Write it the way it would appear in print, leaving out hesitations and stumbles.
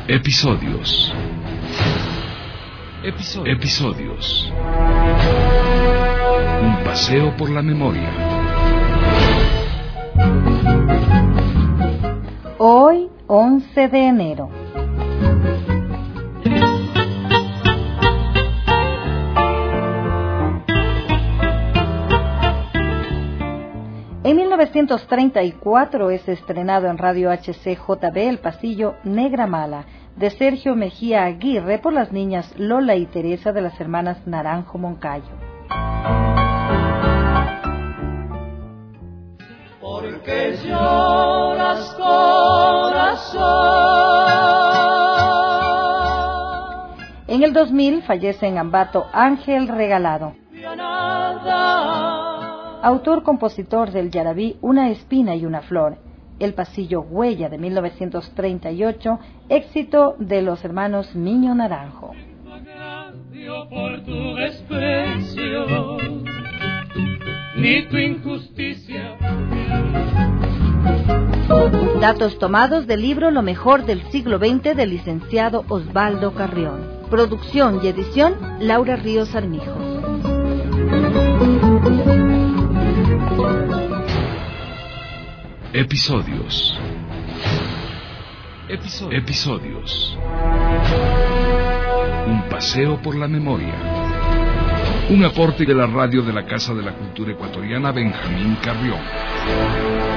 Episodios. Un paseo por la memoria. Hoy, 11 de enero. En 1934 es estrenado en Radio HCJB El Pasillo Negra Mala, de Sergio Mejía Aguirre, por las niñas Lola y Teresa de las hermanas Naranjo Moncayo. ¿Por qué lloras, corazón? En el 2000 fallece en Ambato Ángel Regalado, autor-compositor del Yarabí Una espina y una flor, El Pasillo Huella de 1938, éxito de los hermanos Miño Naranjo. Por tu desprecio, ni tu injusticia. Datos tomados del libro Lo mejor del siglo XX del licenciado Osvaldo Carrión. Producción y edición Laura Ríos Armijo. Episodios. Un paseo por la memoria. Un aporte de la radio de la Casa de la Cultura Ecuatoriana Benjamín Carrión.